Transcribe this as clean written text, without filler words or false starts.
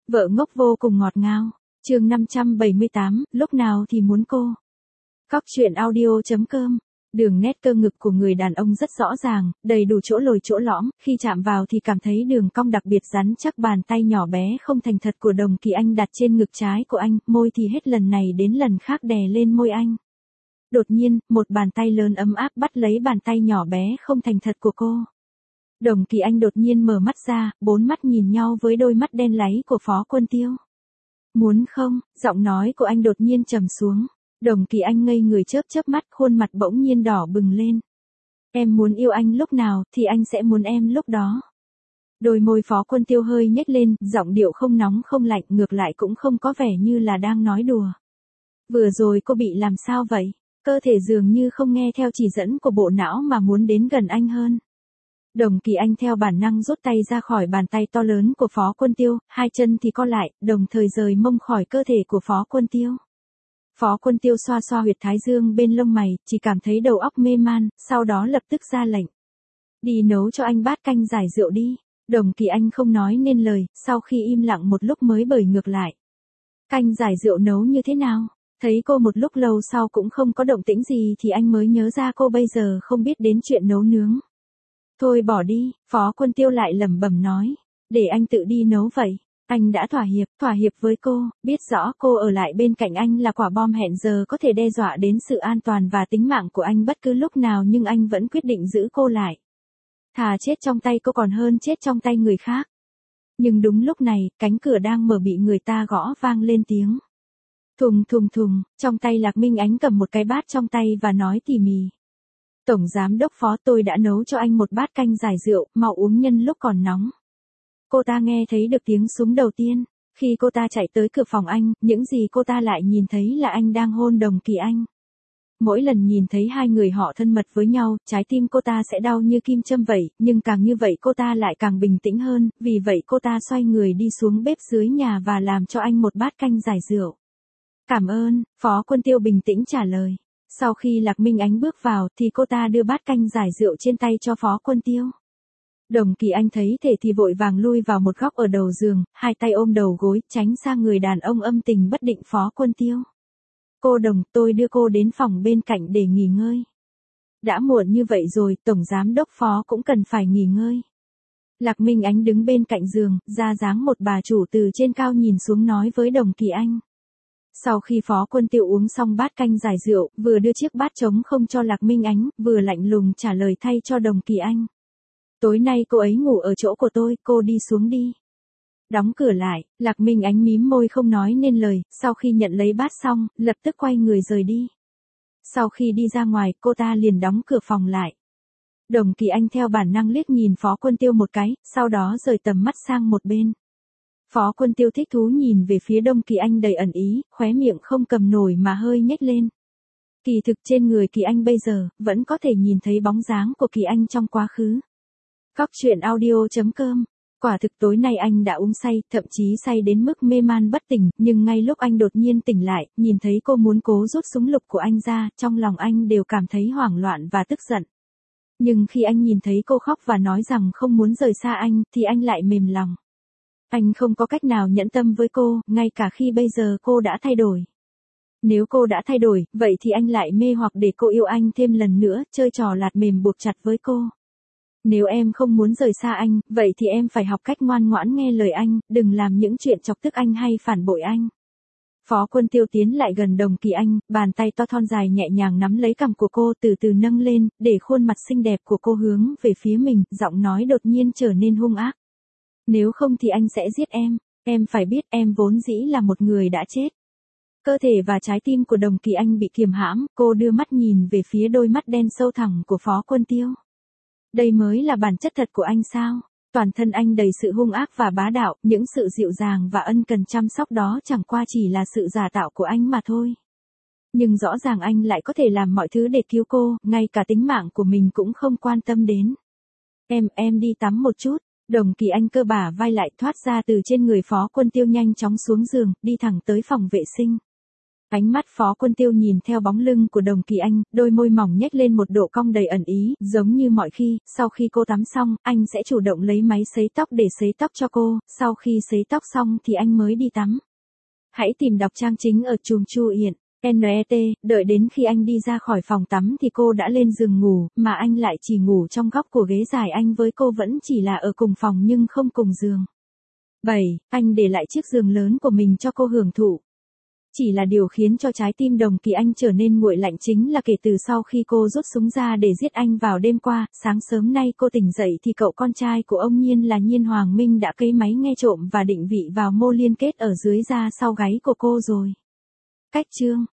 Vợ ngốc vô cùng ngọt ngào. Chương 578, lúc nào thì muốn cô. Cóc truyện audio.com. Đường nét cơ ngực của người đàn ông rất rõ ràng, đầy đủ chỗ lồi chỗ lõm, khi chạm vào thì cảm thấy đường cong đặc biệt rắn chắc. Bàn tay nhỏ bé không thành thật của Đồng Kỳ Anh đặt trên ngực trái của anh, môi thì hết lần này đến lần khác đè lên môi anh. Đột nhiên, một bàn tay lớn ấm áp bắt lấy bàn tay nhỏ bé không thành thật của cô. Đồng Kỳ Anh đột nhiên mở mắt ra, bốn mắt nhìn nhau với đôi mắt đen láy của Phó Quân Tiêu. Muốn không? Giọng nói của anh đột nhiên trầm xuống. Đồng Kỳ Anh ngây người chớp mắt, khuôn mặt bỗng nhiên đỏ bừng lên. Em muốn yêu anh lúc nào, thì anh sẽ muốn em lúc đó. Đôi môi Phó Quân Tiêu hơi nhếch lên, giọng điệu không nóng không lạnh, ngược lại cũng không có vẻ như là đang nói đùa. Vừa rồi cô bị làm sao vậy? Cơ thể dường như không nghe theo chỉ dẫn của bộ não mà muốn đến gần anh hơn. Đồng Kỳ Anh theo bản năng rút tay ra khỏi bàn tay to lớn của Phó Quân Tiêu, hai chân thì co lại, đồng thời rời mông khỏi cơ thể của Phó Quân Tiêu. Phó Quân Tiêu xoa xoa huyệt thái dương bên lông mày, chỉ cảm thấy đầu óc mê man, sau đó lập tức ra lệnh. Đi nấu cho anh bát canh giải rượu đi. Đồng Kỳ Anh không nói nên lời, sau khi im lặng một lúc mới bời ngược lại. Canh giải rượu nấu như thế nào? Thấy cô một lúc lâu sau cũng không có động tĩnh gì thì anh mới nhớ ra cô bây giờ không biết đến chuyện nấu nướng. Thôi bỏ đi, Phó Quân Tiêu lại lẩm bẩm nói. Để anh tự đi nấu vậy. Anh đã thỏa hiệp với cô, biết rõ cô ở lại bên cạnh anh là quả bom hẹn giờ có thể đe dọa đến sự an toàn và tính mạng của anh bất cứ lúc nào, nhưng anh vẫn quyết định giữ cô lại. Thà chết trong tay cô còn hơn chết trong tay người khác. Nhưng đúng lúc này, cánh cửa đang mở bị người ta gõ vang lên tiếng. Thùng thùng thùng, trong tay Lạc Minh Ánh cầm một cái bát trong tay và nói tỉ mỉ. Tổng giám đốc Phó, tôi đã nấu cho anh một bát canh giải rượu, mau uống nhân lúc còn nóng. Cô ta nghe thấy được tiếng súng đầu tiên. Khi cô ta chạy tới cửa phòng anh, những gì cô ta lại nhìn thấy là anh đang hôn Đồng Kỳ Anh. Mỗi lần nhìn thấy hai người họ thân mật với nhau, trái tim cô ta sẽ đau như kim châm vậy, nhưng càng như vậy cô ta lại càng bình tĩnh hơn, vì vậy cô ta xoay người đi xuống bếp dưới nhà và làm cho anh một bát canh giải rượu. Cảm ơn, Phó Quân Tiêu bình tĩnh trả lời. Sau khi Lạc Minh Ánh bước vào thì cô ta đưa bát canh giải rượu trên tay cho Phó Quân Tiêu. Đồng Kỳ Anh thấy thế thì vội vàng lui vào một góc ở đầu giường, hai tay ôm đầu gối, tránh xa người đàn ông âm tình bất định Phó Quân Tiêu. Cô Đồng, tôi đưa cô đến phòng bên cạnh để nghỉ ngơi. Đã muộn như vậy rồi, Tổng Giám đốc Phó cũng cần phải nghỉ ngơi. Lạc Minh Ánh đứng bên cạnh giường, ra dáng một bà chủ từ trên cao nhìn xuống nói với Đồng Kỳ Anh. Sau khi Phó Quân Tiêu uống xong bát canh giải rượu, vừa đưa chiếc bát trống không cho Lạc Minh Ánh, vừa lạnh lùng trả lời thay cho Đồng Kỳ Anh. Tối nay cô ấy ngủ ở chỗ của tôi, cô đi xuống đi. Đóng cửa lại, Lạc Minh Ánh mím môi không nói nên lời, sau khi nhận lấy bát xong, lập tức quay người rời đi. Sau khi đi ra ngoài, cô ta liền đóng cửa phòng lại. Đồng Kỳ Anh theo bản năng liếc nhìn Phó Quân Tiêu một cái, sau đó rời tầm mắt sang một bên. Phó Quân Tiêu thích thú nhìn về phía Đồng Kỳ Anh đầy ẩn ý, khóe miệng không cầm nổi mà hơi nhếch lên. Kỳ thực trên người Kỳ Anh bây giờ, vẫn có thể nhìn thấy bóng dáng của Kỳ Anh trong quá khứ. Cóc truyện audio.com. Quả thực tối nay anh đã uống say, thậm chí say đến mức mê man bất tỉnh, nhưng ngay lúc anh đột nhiên tỉnh lại, nhìn thấy cô muốn cố rút súng lục của anh ra, trong lòng anh đều cảm thấy hoảng loạn và tức giận. Nhưng khi anh nhìn thấy cô khóc và nói rằng không muốn rời xa anh, thì anh lại mềm lòng. Anh không có cách nào nhẫn tâm với cô, ngay cả khi bây giờ cô đã thay đổi. Nếu cô đã thay đổi, vậy thì anh lại mê hoặc để cô yêu anh thêm lần nữa, chơi trò lạt mềm buộc chặt với cô. Nếu em không muốn rời xa anh, vậy thì em phải học cách ngoan ngoãn nghe lời anh, đừng làm những chuyện chọc tức anh hay phản bội anh. Phó Quân Tiêu tiến lại gần Đồng Kỳ Anh, bàn tay to thon dài nhẹ nhàng nắm lấy cằm của cô, từ từ nâng lên, để khuôn mặt xinh đẹp của cô hướng về phía mình, giọng nói đột nhiên trở nên hung ác. Nếu không thì anh sẽ giết em phải biết em vốn dĩ là một người đã chết. Cơ thể và trái tim của Đồng Kỳ Anh bị kiềm hãm, cô đưa mắt nhìn về phía đôi mắt đen sâu thẳm của Phó Quân Tiêu. Đây mới là bản chất thật của anh sao? Toàn thân anh đầy sự hung ác và bá đạo, những sự dịu dàng và ân cần chăm sóc đó chẳng qua chỉ là sự giả tạo của anh mà thôi. Nhưng rõ ràng anh lại có thể làm mọi thứ để cứu cô, ngay cả tính mạng của mình cũng không quan tâm đến. Em đi tắm một chút. Đồng Kỳ Anh cơ bả vai lại thoát ra từ trên người Phó Quân Tiêu nhanh chóng xuống giường, đi thẳng tới phòng vệ sinh. Ánh mắt Phó Quân Tiêu nhìn theo bóng lưng của Đồng Kỳ Anh, đôi môi mỏng nhếch lên một độ cong đầy ẩn ý, giống như mọi khi, sau khi cô tắm xong, anh sẽ chủ động lấy máy sấy tóc để sấy tóc cho cô, sau khi sấy tóc xong thì anh mới đi tắm. Hãy tìm đọc trang chính ở chùm Chu Yển. NET, đợi đến khi anh đi ra khỏi phòng tắm thì cô đã lên giường ngủ, mà anh lại chỉ ngủ trong góc của ghế dài, anh với cô vẫn chỉ là ở cùng phòng nhưng không cùng giường. 7. Anh để lại chiếc giường lớn của mình cho cô hưởng thụ. Chỉ là điều khiến cho trái tim Đồng Kỳ Anh trở nên nguội lạnh chính là kể từ sau khi cô rút súng ra để giết anh vào đêm qua, sáng sớm nay cô tỉnh dậy thì cậu con trai của ông Nhiên là Nhiên Hoàng Minh đã cấy máy nghe trộm và định vị vào mô liên kết ở dưới da sau gáy của cô rồi. Cách chương